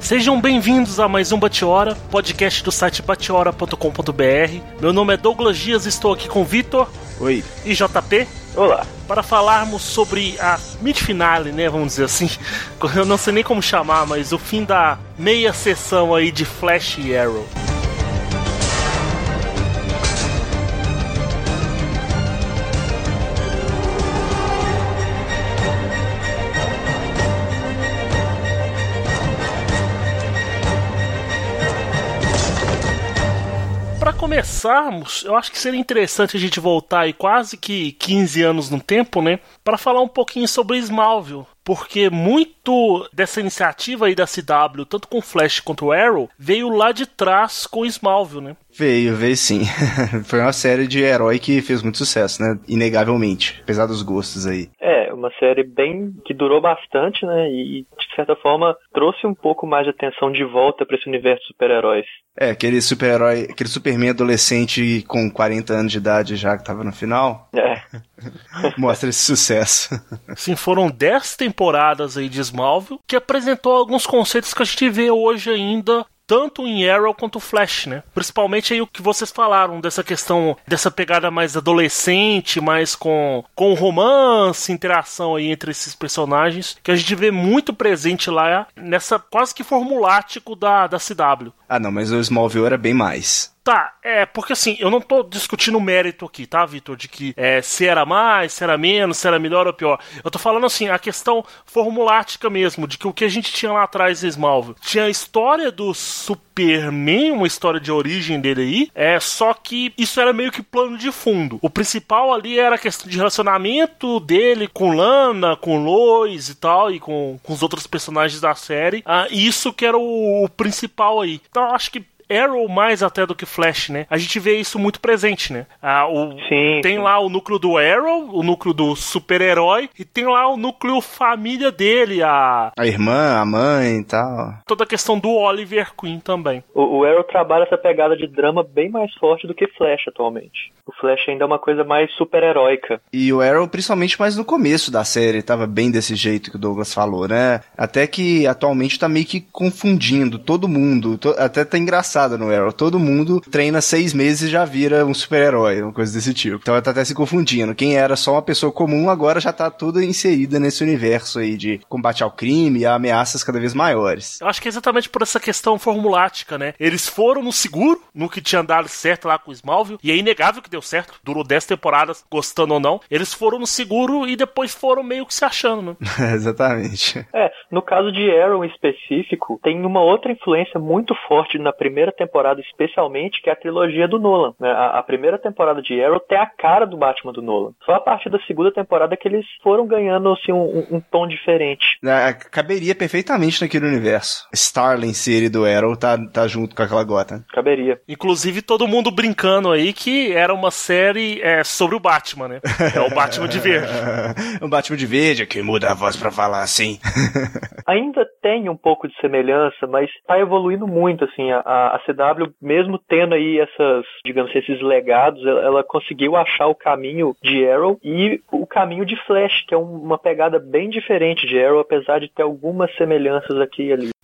Sejam bem-vindos a mais um Bate-Hora, podcast do site batehora.com.br. Meu nome é Douglas Dias, estou aqui com Vitor. Oi. E JP. Olá. Para falarmos sobre a mid-finale, né, vamos dizer assim. Eu não sei nem como chamar, mas o fim da meia sessão aí de Flash e Arrow. Para começarmos, eu acho que seria interessante a gente voltar aí quase que 15 anos no tempo, né? Para falar um pouquinho sobre Smallville. Porque muito dessa iniciativa aí da CW, tanto com Flash quanto Arrow, veio lá de trás com Smallville, né? Veio sim. Foi uma série de herói que fez muito sucesso, né? Inegavelmente, apesar dos gostos aí. É, uma série que durou bastante, né? E, de certa forma, trouxe um pouco mais de atenção de volta para esse universo de super-heróis. É, aquele super-herói, aquele Superman adolescente com 40 anos de idade já que tava no final. É. Mostra esse sucesso. Sim, foram 10 temporadas aí de Smallville, que apresentou alguns conceitos que a gente vê hoje ainda, tanto em Arrow quanto Flash, né? Principalmente aí o que vocês falaram, dessa questão, dessa pegada mais adolescente, mais com romance, interação aí entre esses personagens, que a gente vê muito presente lá nessa quase que formulático da CW. Ah não, mas o Smallville era bem mais. Tá, porque assim, eu não tô discutindo o mérito aqui, tá, Vitor? De que se era mais, se era menos, se era melhor ou pior. Eu tô falando assim, a questão formulática mesmo, de que o que a gente tinha lá atrás em Smallville. Tinha a história do Superman, uma história de origem dele aí, só que isso era meio que plano de fundo. O principal ali era a questão de relacionamento dele com Lana, com Lois e tal, e com os outros personagens da série. Isso que era o principal aí. Então eu acho que Arrow mais até do que Flash, né? A gente vê isso muito presente, né? Tem lá o núcleo do Arrow, o núcleo do super-herói, e tem lá o núcleo família dele, a irmã, a mãe e tal. Toda a questão do Oliver Queen também. O Arrow trabalha essa pegada de drama bem mais forte do que Flash atualmente. O Flash ainda é uma coisa mais super-heróica. E o Arrow, principalmente mais no começo da série, tava bem desse jeito que o Douglas falou, né? Até que atualmente tá meio que confundindo todo mundo. Até tá engraçado no Arrow. Todo mundo treina 6 meses e já vira um super-herói, uma coisa desse tipo. Então tá até se confundindo. Quem era só uma pessoa comum agora já tá tudo inserida nesse universo aí de combate ao crime e a ameaças cada vez maiores. Eu acho que é exatamente por essa questão formulática, né? Eles foram no seguro, no que tinha dado certo lá com o Smallville, e é inegável que deu certo. Durou 10 temporadas, gostando ou não. Eles foram no seguro e depois foram meio que se achando, né? Exatamente. No caso de Arrow em específico, tem uma outra influência muito forte na primeira temporada especialmente, que é a trilogia do Nolan, né? A primeira temporada de Arrow tem a cara do Batman do Nolan. Só a partir da segunda temporada que eles foram ganhando assim, um tom diferente. Caberia perfeitamente naquele universo. Starling City do Arrow tá junto com aquela Gotham. Caberia. Inclusive todo mundo brincando aí que era uma série sobre o Batman, né? É o Batman de verde. O Batman de verde, que muda a voz pra falar assim. Ainda tem um pouco de semelhança, mas tá evoluindo muito, assim, a CW, mesmo tendo aí esses legados, ela conseguiu achar o caminho de Arrow e o caminho de Flash, que é uma pegada bem diferente de Arrow, apesar de ter algumas semelhanças aqui e ali.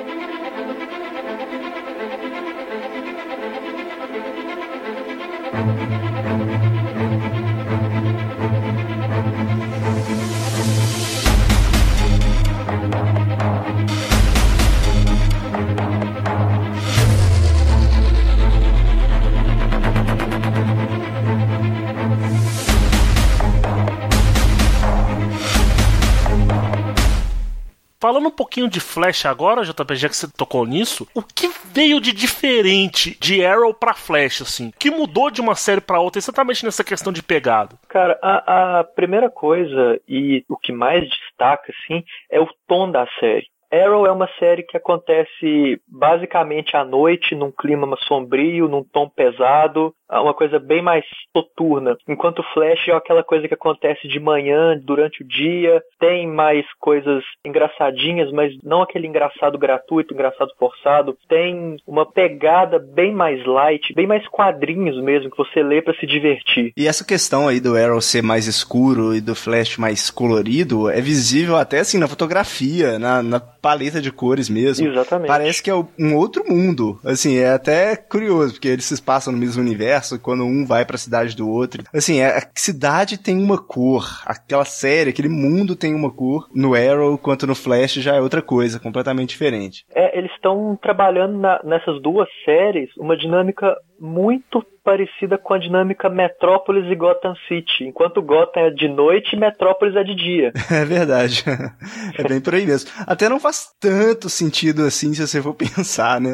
Falando um pouquinho de Flash agora, JP, já que você tocou nisso, o que veio de diferente de Arrow pra Flash, assim? O que mudou de uma série pra outra, exatamente nessa questão de pegada? Cara, a primeira coisa e o que mais destaca, assim, é o tom da série. Arrow é uma série que acontece basicamente à noite, num clima sombrio, num tom pesado. uma coisa bem mais soturna. Enquanto o Flash é aquela coisa que acontece de manhã, durante o dia, tem mais coisas engraçadinhas, mas não aquele engraçado gratuito, engraçado forçado. Tem uma pegada bem mais light, bem mais quadrinhos mesmo, que você lê pra se divertir. E essa questão aí do Arrow ser mais escuro e do Flash mais colorido é visível até assim na fotografia, na paleta de cores mesmo. Exatamente. Parece que é um outro mundo. Assim, é até curioso, porque eles se passam no mesmo universo, quando um vai pra cidade do outro. Assim, a cidade tem uma cor, aquela série, aquele mundo tem uma cor. No Arrow, quanto no Flash, já é outra coisa, completamente diferente. Eles estão trabalhando nessas duas séries uma dinâmica muito parecida com a dinâmica Metrópolis e Gotham City. Enquanto Gotham é de noite, Metrópolis é de dia. É verdade. É bem por aí mesmo. Até não faz tanto sentido assim, se você for pensar, né?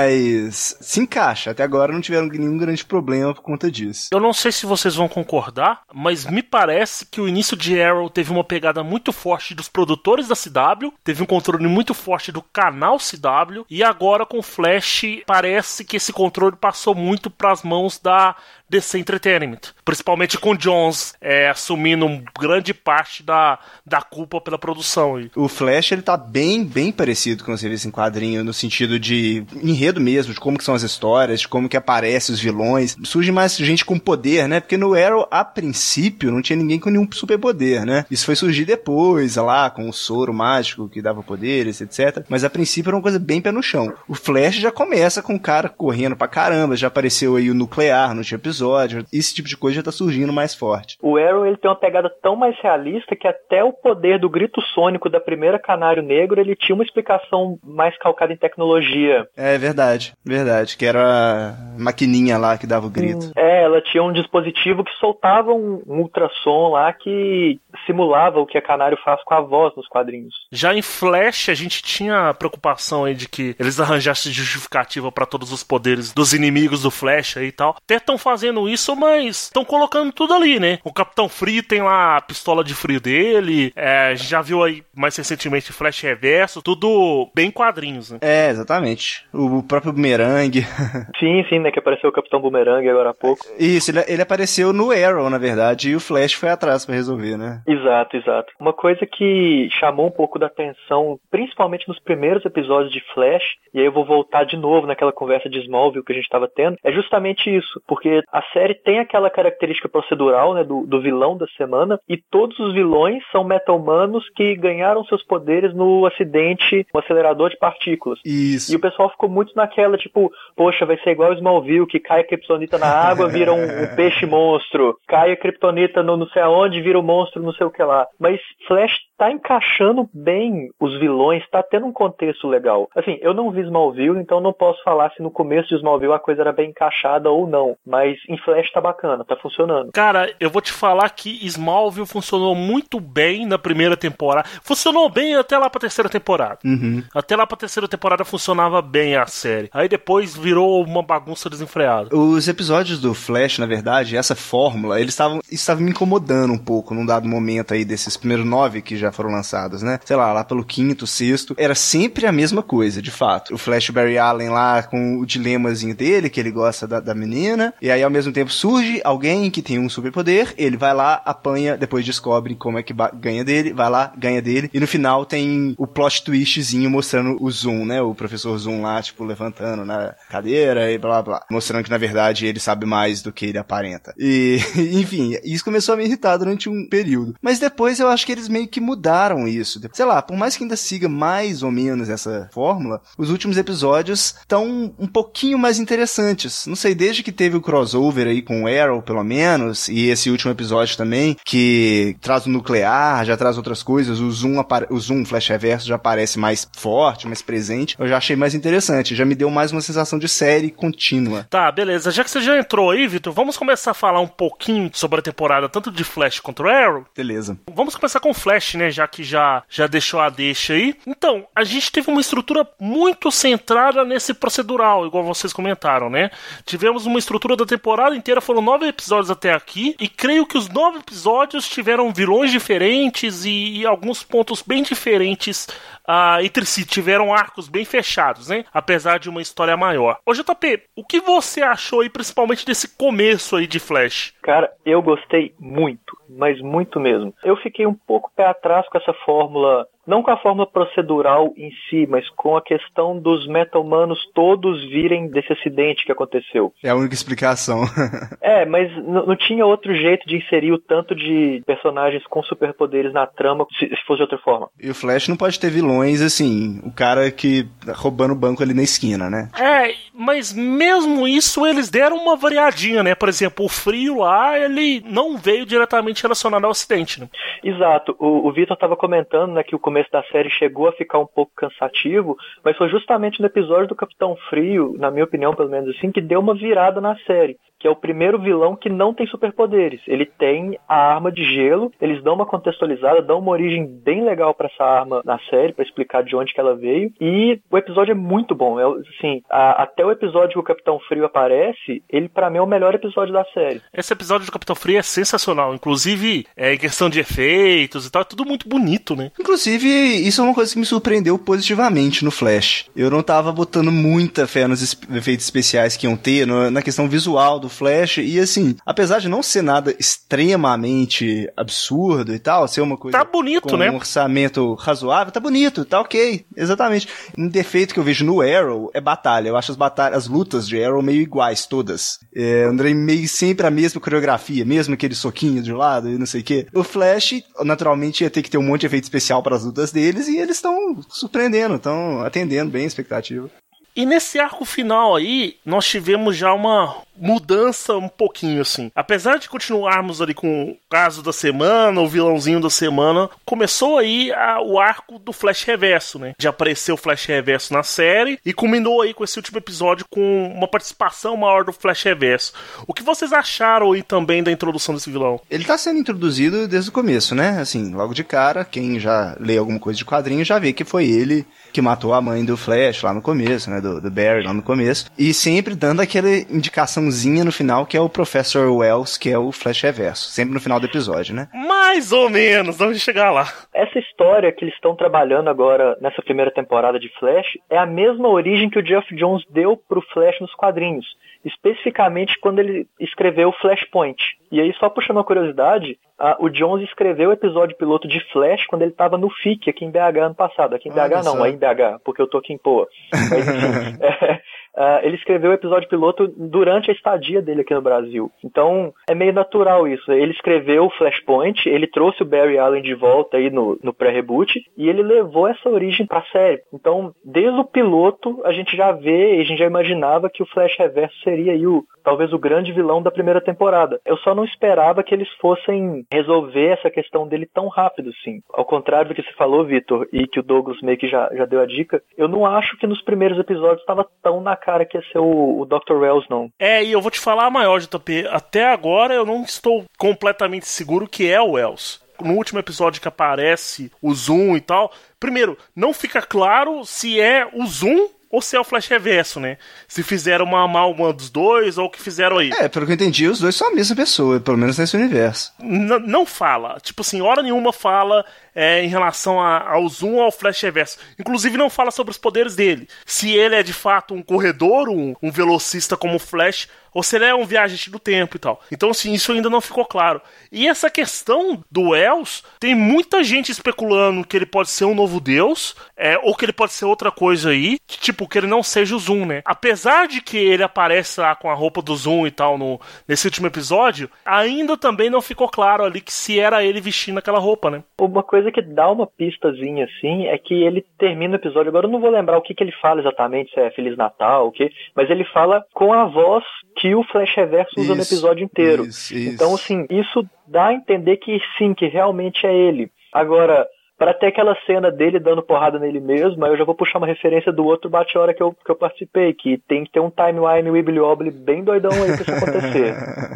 Mas se encaixa. Até agora não tiveram nenhum grande problema por conta disso. Eu não sei se vocês vão concordar, mas me parece que o início de Arrow teve uma pegada muito forte dos produtores da CW, teve um controle muito forte do canal CW, e agora com Flash parece que esse controle passou muito para as mãos da DC Entertainment, principalmente com Jones assumindo grande parte da culpa pela produção. O Flash, ele tá bem parecido com o serviço em quadrinho, no sentido de enredo mesmo, de como que são as histórias, de como que aparecem os vilões. Surge mais gente com poder, né? Porque no Arrow, a princípio, não tinha ninguém com nenhum superpoder, né? Isso foi surgir depois, lá, com o soro mágico que dava poderes, etc. Mas a princípio era uma coisa bem pé no chão. O Flash já começa com o cara correndo pra caramba, já apareceu aí o nuclear no último episódio, esse tipo de coisa já tá surgindo mais forte. O Arrow, ele tem uma pegada tão mais realista que até o poder do grito sônico da primeira Canário Negro, ele tinha uma explicação mais calcada em tecnologia. É verdade, que era a maquininha lá que dava o grito. Ela tinha um dispositivo que soltava um ultrassom lá que simulava o que a Canário faz com a voz nos quadrinhos. Já em Flash, a gente tinha a preocupação aí de que eles arranjassem justificativa para todos os poderes dos inimigos do Flash aí e tal. Até estão fazendo isso, mas estão colocando tudo ali, né? O Capitão Frio tem lá a pistola de frio dele, a gente já viu aí mais recentemente Flash Reverso, tudo bem quadrinhos, né? É, exatamente. O próprio Boomerang. Sim, né? Que apareceu o Capitão Boomerang agora há pouco. Isso, ele apareceu no Arrow, na verdade, e o Flash foi atrás pra resolver, né? Exato. Uma coisa que chamou um pouco da atenção, principalmente nos primeiros episódios de Flash, e aí eu vou voltar de novo naquela conversa de Smallville que a gente estava tendo, é justamente isso, porque a série tem aquela característica procedural, né, do vilão da semana, e todos os vilões são meta-humanos que ganharam seus poderes no acidente, no acelerador de partículas. Isso. E o pessoal ficou muito naquela, tipo, poxa, vai ser igual o Smallville, que cai a kryptonita na água, vira um peixe monstro, cai a kryptonita no não sei aonde, vira um monstro não sei o que lá. Mas Flash tá encaixando bem os vilões, tá tendo um contexto legal. Assim, eu não vi Smallville, então não posso falar se no começo de Smallville a coisa era bem encaixada ou não, mas em Flash tá bacana, tá funcionando. Cara, eu vou te falar que Smallville funcionou muito bem na primeira temporada. Funcionou bem até lá pra terceira temporada. Uhum. Até lá pra terceira temporada funcionava bem a série. Aí depois virou uma bagunça desenfreada. Os episódios do Flash, na verdade, essa fórmula, eles estavam me incomodando um pouco num dado momento aí desses primeiros 9 que já foram lançados, né? Sei lá pelo 5º, 6º, era sempre a mesma coisa, de fato. O Flash Barry Allen lá com o dilemazinho dele, que ele gosta da menina, e aí ao mesmo tempo surge alguém que tem um superpoder, ele vai lá, apanha, depois descobre como é que ganha dele, vai lá, ganha dele, e no final tem o plot twistzinho mostrando o Zoom, né? O professor Zoom lá, tipo, levantando na cadeira e blá blá, mostrando que na verdade ele sabe mais do que ele aparenta. E, enfim, isso começou a me irritar durante um período. Mas depois eu acho que eles meio que mudaram isso. Sei lá, por mais que ainda siga mais ou menos essa fórmula, os últimos episódios estão um pouquinho mais interessantes. Não sei, desde que teve o crossover aí com o Arrow, pelo menos, e esse último episódio também, que traz o nuclear, já traz outras coisas, o Zoom Flash Reverso já aparece mais forte, mais presente, eu já achei mais interessante, já me deu mais uma sensação de série contínua. Tá, beleza. Já que você já entrou aí, Vitor, vamos começar a falar um pouquinho sobre a temporada, tanto de Flash quanto Arrow? Beleza. Vamos começar com Flash, né, já que já deixou a deixa aí. Então, a gente teve uma estrutura muito centrada nesse procedural, igual vocês comentaram, né? Tivemos uma estrutura da temporada inteira, foram 9 episódios até aqui, e creio que os 9 episódios tiveram vilões diferentes e alguns pontos bem diferentes entre si, tiveram arcos bem fechados, né? Apesar de uma história maior. Ô JP, o que você achou aí, principalmente desse começo aí de Flash? Cara, eu gostei muito, mas muito mesmo. Eu fiquei um pouco pé atrás com essa fórmula, não com a fórmula procedural em si, mas com a questão dos meta-humanos todos virem desse acidente que aconteceu. É a única explicação. Mas não tinha outro jeito de inserir o tanto de personagens com superpoderes na trama se fosse de outra forma. E o Flash não pode ter vilões, assim, o cara que roubando o banco ali na esquina, né? Mas mesmo isso eles deram uma variadinha, né? Por exemplo, o Frio lá, ele não veio diretamente relacionado ao acidente, né? Exato. O Vitor estava comentando, né, que o começo da série chegou a ficar um pouco cansativo, mas foi justamente no episódio do Capitão Frio, na minha opinião, pelo menos assim, que deu uma virada na série. Que é o primeiro vilão que não tem superpoderes. Ele tem a arma de gelo, eles dão uma contextualizada, dão uma origem bem legal pra essa arma na série, pra explicar de onde que ela veio, e o episódio é muito bom. Assim, até o episódio que o Capitão Frio aparece, ele pra mim é o melhor episódio da série. Esse episódio do Capitão Frio é sensacional, inclusive em questão de efeitos e tal, é tudo muito bonito, né? Inclusive, isso é uma coisa que me surpreendeu positivamente no Flash. Eu não tava botando muita fé nos efeitos especiais que iam ter, na questão visual do Flash, e assim, apesar de não ser nada extremamente absurdo e tal, ser uma coisa tá bonito, com né? um orçamento razoável, tá bonito, tá ok, exatamente. Um defeito que eu vejo no Arrow é batalha. Eu acho as lutas de Arrow meio iguais, todas. Andrei meio sempre a mesma coreografia, mesmo aquele soquinho de lado e não sei o quê. O Flash, naturalmente, ia ter que ter um monte de efeito especial para as lutas deles, e eles estão surpreendendo, estão atendendo bem a expectativa. E nesse arco final aí, nós tivemos já uma mudança um pouquinho, assim. Apesar de continuarmos ali com o caso da semana, o vilãozinho da semana, começou aí o arco do Flash Reverso, né? De aparecer o Flash Reverso na série e culminou aí com esse último episódio com uma participação maior do Flash Reverso. O que vocês acharam aí também da introdução desse vilão? Ele tá sendo introduzido desde o começo, né? Assim, logo de cara, quem já lê alguma coisa de quadrinho já vê que foi ele que matou a mãe do Flash lá no começo, né? Do Barry lá no começo. E sempre dando aquela indicaçãozinha no final, que é o Professor Wells, que é o Flash Reverso. Sempre no final do episódio, né? Mais ou menos, vamos chegar lá. Essa história que eles estão trabalhando agora nessa primeira temporada de Flash é a mesma origem que o Geoff Johns deu pro Flash nos quadrinhos. Especificamente quando ele escreveu Flashpoint. E aí, só puxando uma curiosidade, o Jones escreveu o episódio piloto de Flash quando ele estava no FIC aqui em BH ano passado. Aqui em BH não, aí em BH, porque eu tô aqui em Poa. Mas enfim, ele escreveu o episódio piloto durante a estadia dele aqui no Brasil. Então, é meio natural isso. Ele escreveu o Flashpoint, ele trouxe o Barry Allen de volta aí no pré-reboot, e ele levou essa origem pra série. Então, desde o piloto, a gente já vê, e a gente já imaginava que o Flash Reverso seria aí talvez o grande vilão da primeira temporada. Eu só não esperava que eles fossem resolver essa questão dele tão rápido, sim. Ao contrário do que você falou, Vitor, e que o Douglas meio que já deu a dica, eu não acho que nos primeiros episódios estava tão na cara que ia ser o Dr. Wells, não. E eu vou te falar a maior, JP. Até agora eu não estou completamente seguro que é o Wells. No último episódio que aparece o Zoom e tal, primeiro, não fica claro se é o Zoom ou se é o Flash Reverso, né? Se fizeram uma amálgama dos dois, ou o que fizeram aí. Pelo que eu entendi, os dois são a mesma pessoa, pelo menos nesse universo. Não fala. Tipo assim, hora nenhuma fala em relação ao Zoom ou ao Flash Reverso. Inclusive não fala sobre os poderes dele. Se ele é de fato um corredor, um velocista como o Flash, ou se ele é um viajante do tempo e tal. Então, assim, isso ainda não ficou claro. E essa questão do Wells, tem muita gente especulando que ele pode ser um novo deus, ou que ele pode ser outra coisa aí, que, tipo, que ele não seja o Zoom, né? Apesar de que ele aparece lá com a roupa do Zoom e tal nesse último episódio, ainda também não ficou claro ali que se era ele vestindo aquela roupa, né? Uma coisa que dá uma pistazinha, assim, é que ele termina o episódio, agora eu não vou lembrar o que ele fala exatamente, se é Feliz Natal, o quê, mas ele fala com a voz que o Flash Reverso usa no episódio inteiro. Isso. Então, assim, isso dá a entender que sim, que realmente é ele. Agora, para ter aquela cena dele dando porrada nele mesmo, aí eu já vou puxar uma referência do outro bate-hora que eu participei, que tem que ter um timeline wibbly-wobbly bem doidão aí pra isso acontecer.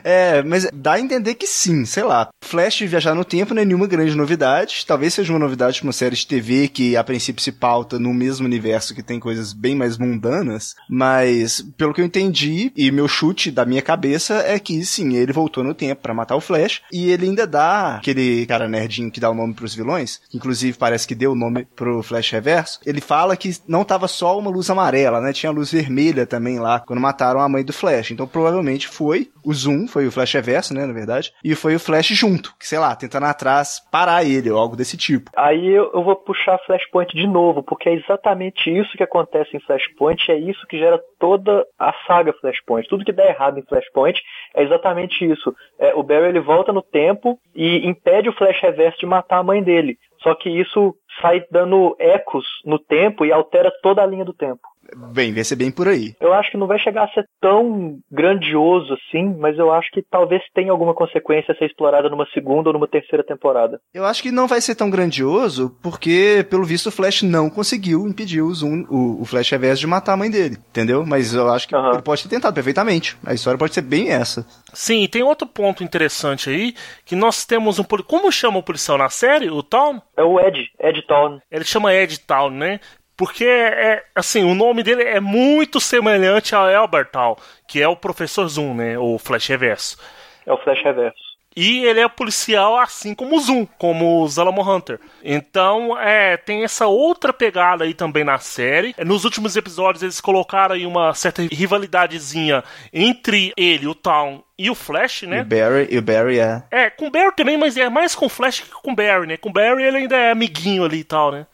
Mas dá a entender que sim, sei lá. Flash viajar no tempo não é nenhuma grande novidade. Talvez seja uma novidade para uma série de TV que a princípio se pauta no mesmo universo que tem coisas bem mais mundanas, mas pelo que eu entendi, e meu chute da minha cabeça é que sim, ele voltou no tempo para matar o Flash, e ele ainda dá aquele cara nerdinho que dá o nome pros vilões, que inclusive parece que deu o nome pro Flash Reverso, ele fala que não tava só uma luz amarela, né? Tinha luz vermelha também lá, quando mataram a mãe do Flash. Então provavelmente foi o Zoom, foi o Flash Reverso, né, na verdade, e foi o Flash junto, que sei lá, tentando atrás parar ele, ou algo desse tipo. Aí eu vou puxar Flashpoint de novo, porque é exatamente isso que acontece em Flashpoint, é isso que gera toda a saga Flashpoint. Tudo que dá errado em Flashpoint é exatamente isso. O Barry, ele volta no tempo e impede o Flash Reverso de matar a mãe dele. Só que isso sai dando ecos no tempo e altera toda a linha do tempo. Bem, vai ser bem por aí. Eu acho que não vai chegar a ser tão grandioso assim, mas eu acho que talvez tenha alguma consequência a ser explorada numa segunda ou numa terceira temporada. Eu acho que não vai ser tão grandioso porque, pelo visto, o Flash não conseguiu impedir o Flash Reverso de matar a mãe dele, entendeu? Mas eu acho que ele pode ter tentado perfeitamente. A história pode ser bem essa. Sim, tem outro ponto interessante aí, que nós temos um... Como chama o policial na série? O Town? É o Ed Town. Ele chama Ed Town, né? Porque, assim, o nome dele é muito semelhante ao Albert Town, que é o Professor Zoom, né? O Flash Reverso. É o Flash Reverso. E ele é policial assim como o Zoom, como o Zalamo Hunter. Então, tem essa outra pegada aí também na série. Nos últimos episódios eles colocaram aí uma certa rivalidadezinha entre ele, o Town, e o Flash, né? E o Barry, com o Barry também, mas é mais com o Flash que com o Barry, né? Com o Barry ele ainda é amiguinho ali e tal, né?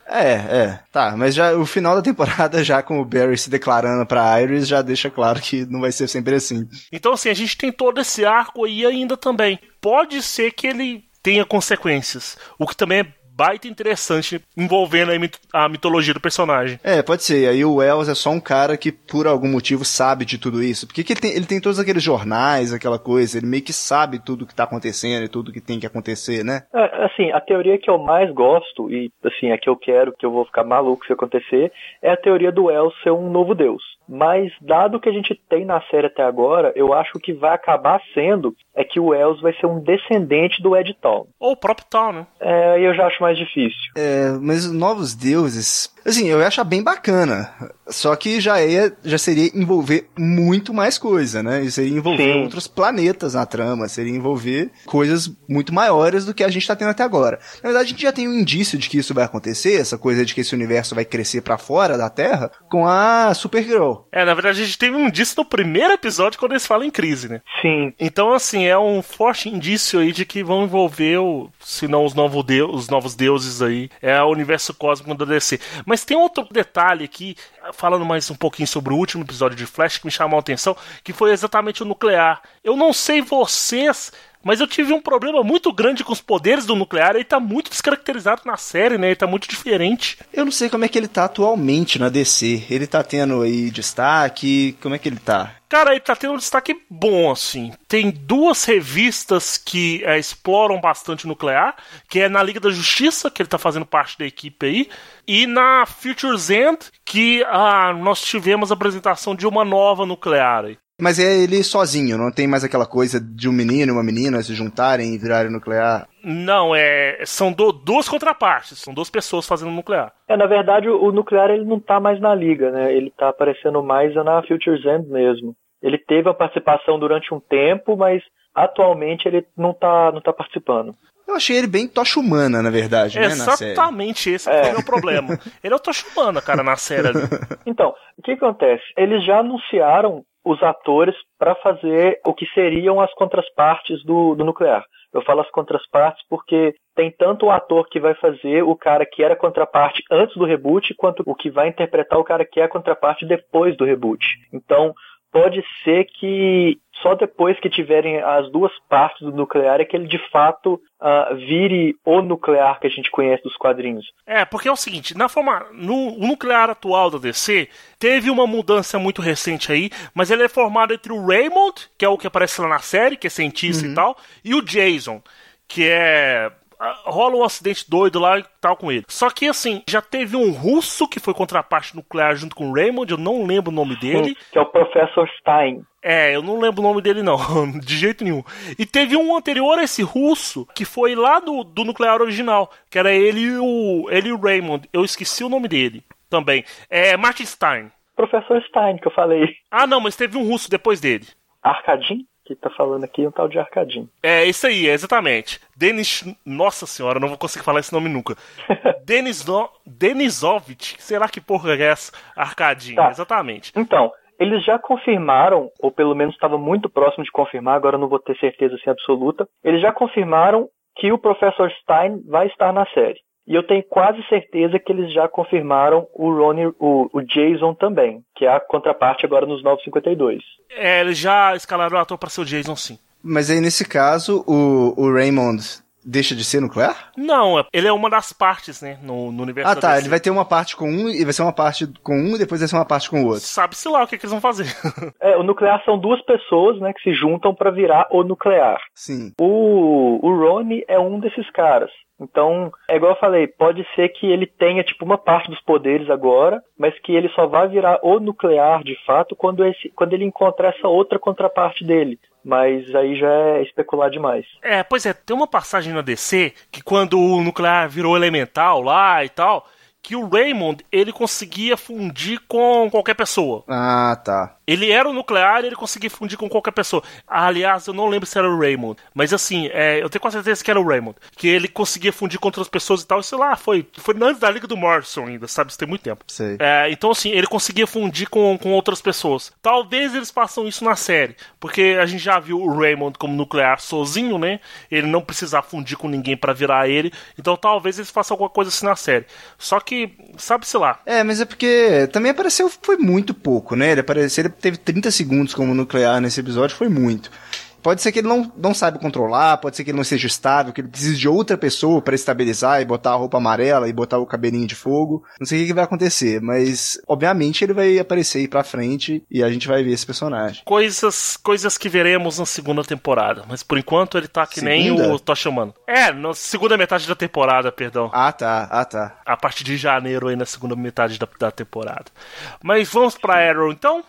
Tá, mas já o final da temporada, já com o Barry se declarando pra Iris, já deixa claro que não vai ser sempre assim. Então, assim, a gente tem todo esse arco aí ainda também. Pode ser que ele tenha consequências, o que também é baita interessante, envolvendo a mitologia do personagem. Pode ser. Aí o Wells é só um cara que, por algum motivo, sabe de tudo isso. Porque que ele tem todos aqueles jornais, aquela coisa, ele meio que sabe tudo que tá acontecendo e tudo que tem que acontecer, né? Assim, a teoria que eu mais gosto, e assim, a que eu quero, que eu vou ficar maluco se acontecer, é a teoria do Wells ser um novo deus. Mas, dado o que a gente tem na série até agora, eu acho que vai acabar sendo que o Wells vai ser um descendente do Ed Town. Ou o próprio Town, né? E eu já acho mais difícil. Mas novos deuses, assim, eu ia achar bem bacana. Só que já seria envolver muito mais coisa, né? Isso seria envolver outros planetas na trama, seria envolver coisas muito maiores do que a gente tá tendo até agora. Na verdade, a gente já tem um indício de que isso vai acontecer, essa coisa de que esse universo vai crescer pra fora da Terra, com a Supergirl. Na verdade, a gente teve um indício no primeiro episódio quando eles falam em crise, né? Sim. Então, assim, é um forte indício aí de que vão envolver, se não os novos deuses aí, o universo cósmico da DC. Mas tem outro detalhe aqui, falando mais um pouquinho sobre o último episódio de Flash, que me chamou a atenção, que foi exatamente o nuclear. Eu não sei vocês, mas eu tive um problema muito grande com os poderes do nuclear. Ele tá muito descaracterizado na série, né? Ele tá muito diferente. Eu não sei como é que ele tá atualmente na DC. Ele tá tendo aí destaque? Como é que ele tá? Cara, ele tá tendo um destaque bom, assim. Tem duas revistas que exploram bastante o nuclear, que é na Liga da Justiça, que ele tá fazendo parte da equipe aí, e na Future's End, que nós tivemos a apresentação de uma nova nuclear aí. Mas é ele sozinho, não tem mais aquela coisa de um menino e uma menina se juntarem e virarem nuclear? Não, são duas contrapartes, são duas pessoas fazendo nuclear. Na verdade, o nuclear ele não tá mais na Liga, né? Ele tá aparecendo mais na Future's End mesmo. Ele teve a participação durante um tempo, mas atualmente ele não tá participando. Eu achei ele bem Tocha Humana, na verdade, né, na série. Exatamente, esse foi o meu problema. Ele é o Tocha Humana, cara, na série ali. Então, o que acontece? Eles já anunciaram os atores para fazer o que seriam as contrapartes do nuclear. Eu falo as contrapartes porque tem tanto o ator que vai fazer o cara que era contraparte antes do reboot, quanto o que vai interpretar o cara que é a contraparte depois do reboot. Então, pode ser que só depois que tiverem as duas partes do nuclear é que ele de fato vire o nuclear que a gente conhece dos quadrinhos. Porque é o seguinte, no nuclear atual da DC, teve uma mudança muito recente aí, mas ele é formado entre o Raymond, que é o que aparece lá na série, que é cientista e tal, e o Jason, que é rola um acidente doido lá e tal com ele. Só que, assim, já teve um russo que foi contraparte nuclear junto com o Raymond, eu não lembro o nome dele. Que é o Professor Stein. Eu não lembro o nome dele não, de jeito nenhum. E teve um anterior a esse russo, que foi lá do nuclear original, que era ele e o Raymond. Eu esqueci o nome dele também. Martin Stein. Professor Stein, que eu falei. Ah, não, mas teve um russo depois dele. Arcadin? Que tá falando aqui um tal de Arcadin. Isso aí, exatamente. Nossa senhora, não vou conseguir falar esse nome nunca. Denisovich, será que porra é essa? Arcadin, tá. Exatamente. Então, eles já confirmaram, ou pelo menos estava muito próximo de confirmar, agora eu não vou ter certeza assim absoluta, eles já confirmaram que o Professor Stein vai estar na série. E eu tenho quase certeza que eles já confirmaram o Ronnie, o Jason também, que é a contraparte agora nos 952. Eles já escalaram o ator para ser o Jason, sim. Mas aí, nesse caso, o Raymond deixa de ser nuclear? Não, ele é uma das partes, né, no universo da DC. Ele vai ter uma parte com um, e vai ser uma parte com um, e depois vai ser uma parte com o outro. Sabe-se lá o que eles vão fazer. O nuclear são duas pessoas, né, que se juntam para virar o nuclear. Sim. O Ronnie é um desses caras. Então, igual eu falei, pode ser que ele tenha, tipo, uma parte dos poderes agora, mas que ele só vai virar o nuclear, de fato, quando ele encontrar essa outra contraparte dele. Mas aí já é especular demais. Pois é, tem uma passagem na DC que quando o nuclear virou elemental lá e tal, que o Raymond, ele conseguia fundir com qualquer pessoa. Ah, tá. Ele era o nuclear e ele conseguia fundir com qualquer pessoa. Aliás, eu não lembro se era o Raymond. Mas assim, eu tenho quase certeza que era o Raymond. Que ele conseguia fundir com outras pessoas e tal. Sei lá, foi antes da Liga do Morrison ainda, sabe? Isso tem muito tempo. Sei. Então assim, ele conseguia fundir com outras pessoas. Talvez eles façam isso na série. Porque a gente já viu o Raymond como nuclear sozinho, né? Ele não precisar fundir com ninguém pra virar ele. Então talvez eles façam alguma coisa assim na série. Só que, sabe-se lá. Mas é porque também apareceu, foi muito pouco, né? Ele teve 30 segundos como nuclear nesse episódio, foi muito. Pode ser que ele não saiba controlar, pode ser que ele não seja estável, que ele precise de outra pessoa para estabilizar e botar a roupa amarela e botar o cabelinho de fogo. Não sei o que vai acontecer, mas obviamente ele vai aparecer aí pra frente e a gente vai ver esse personagem. Coisas que veremos na segunda temporada, mas por enquanto ele tá que nem o Tocha Humano. Na segunda metade da temporada, perdão. Ah, tá. A partir de janeiro aí na segunda metade da temporada. Mas vamos pra Arrow então?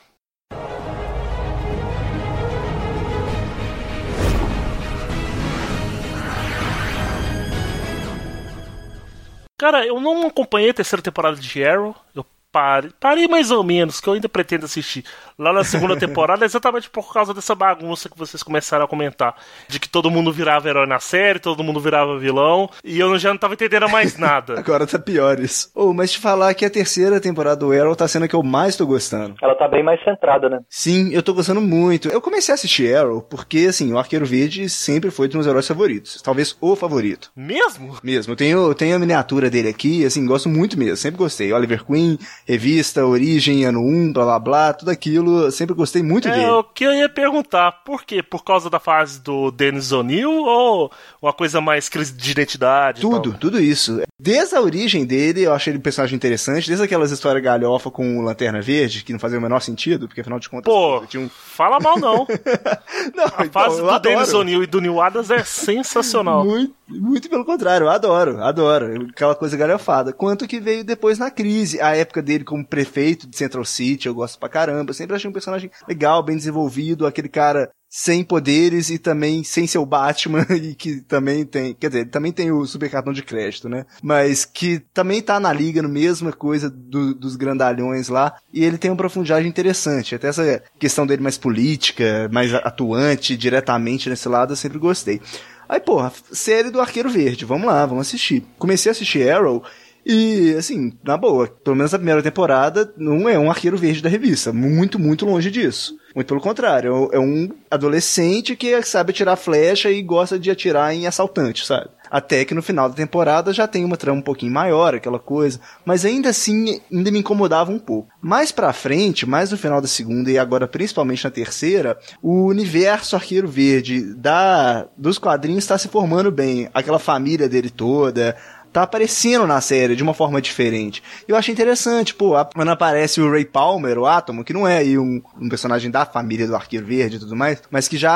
Cara, eu não acompanhei a terceira temporada de Arrow. Eu parei mais ou menos, que eu ainda pretendo assistir lá na segunda temporada, exatamente por causa dessa bagunça que vocês começaram a comentar. De que todo mundo virava herói na série, todo mundo virava vilão, e eu já não tava entendendo mais nada. Agora tá pior isso. Mas te falar que a terceira temporada do Arrow tá sendo a que eu mais tô gostando. Ela tá bem mais centrada, né? Sim, eu tô gostando muito. Eu comecei a assistir Arrow porque, assim, o Arqueiro Verde sempre foi dos meus heróis favoritos. Talvez o favorito. Mesmo? Mesmo. Eu tenho a miniatura dele aqui, assim, gosto muito mesmo. Sempre gostei. Oliver Queen, revista, origem, ano 1, blá blá blá, tudo aquilo, eu sempre gostei muito dele. O que eu ia perguntar, por quê? Por causa da fase do Dennis O'Neil ou uma coisa mais crise de identidade? Tudo isso. Desde a origem dele, eu achei ele um personagem interessante, desde aquelas histórias galhofa com o Lanterna Verde, que não fazia o menor sentido, porque afinal de contas... Fala mal não. A fase do Dennis O'Neil e do Neil Adams é sensacional. Muito pelo contrário, eu adoro. Aquela coisa galhofada. Quanto que veio depois na crise, a época dele como prefeito de Central City, eu gosto pra caramba, eu sempre achei um personagem legal, bem desenvolvido, aquele cara sem poderes e também sem ser o Batman, e que também tem, quer dizer, ele também tem o super cartão de crédito, né? Mas que também tá na liga, no mesma coisa dos grandalhões lá, e ele tem uma profundidade interessante, até essa questão dele mais política, mais atuante, diretamente nesse lado, eu sempre gostei. Aí, série do Arqueiro Verde, vamos lá, vamos assistir. Comecei a assistir Arrow, e, assim, na boa, pelo menos a primeira temporada não é um Arqueiro Verde da revista, muito, muito longe disso. Muito pelo contrário, é um adolescente que sabe atirar flecha e gosta de atirar em assaltante, sabe? Até que no final da temporada já tem uma trama um pouquinho maior, aquela coisa, mas ainda assim, ainda me incomodava um pouco. Mais pra frente, mais no final da segunda e agora principalmente na terceira, o universo Arqueiro Verde dos quadrinhos está se formando bem, aquela família dele toda... tá aparecendo na série de uma forma diferente. Eu achei interessante, quando aparece o Ray Palmer, o Átomo, que não é aí um personagem da família do Arqueiro Verde e tudo mais, mas que já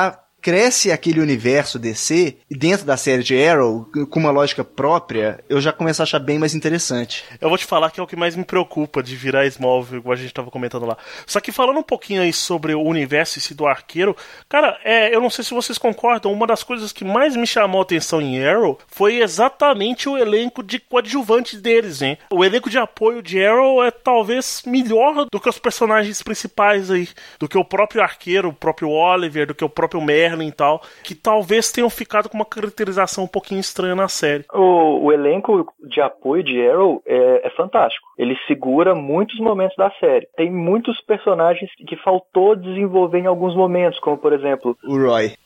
cresce aquele universo DC, dentro da série de Arrow, com uma lógica própria, eu já começo a achar bem mais interessante. Eu vou te falar que é o que mais me preocupa de virar Smallville, como a gente tava comentando lá. Só que falando um pouquinho aí sobre o universo em si do Arqueiro, cara, eu não sei se vocês concordam, uma das coisas que mais me chamou a atenção em Arrow foi exatamente o elenco de coadjuvantes deles, hein? O elenco de apoio de Arrow é talvez melhor do que os personagens principais aí, do que o próprio Arqueiro, o próprio Oliver, do que o próprio Merlin e tal, que talvez tenham ficado com uma caracterização um pouquinho estranha na série. O elenco de apoio de Arrow é fantástico. Ele segura muitos momentos da série. Tem muitos personagens que faltou desenvolver em alguns momentos, como por exemplo... O Roy.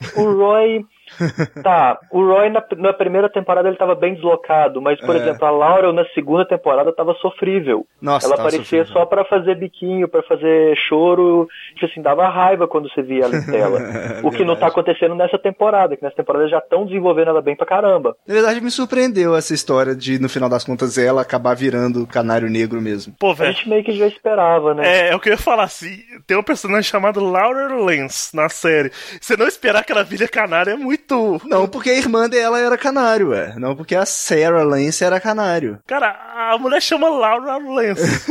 Tá, o Roy na primeira temporada ele tava bem deslocado, mas, por exemplo, a Laurel na segunda temporada tava sofrível. Nossa, ela tava aparecia sofrível. só pra fazer biquinho, pra fazer choro, tipo assim, dava raiva quando você via ela em tela. O que não tá acontecendo nessa temporada, que nessa temporada já estão desenvolvendo ela bem pra caramba. Na verdade, me surpreendeu essa história de, no final das contas, ela acabar virando o Canário Negro mesmo. Pô, A velho. gente meio que já esperava, né? É o que eu ia falar assim. Tem um personagem chamado Laura Lance na série. Você não esperar que ela vire canário é muito. Não porque a irmã dela era canário, não porque a Sarah Lance era canário. Cara, a mulher chama Laura Lance.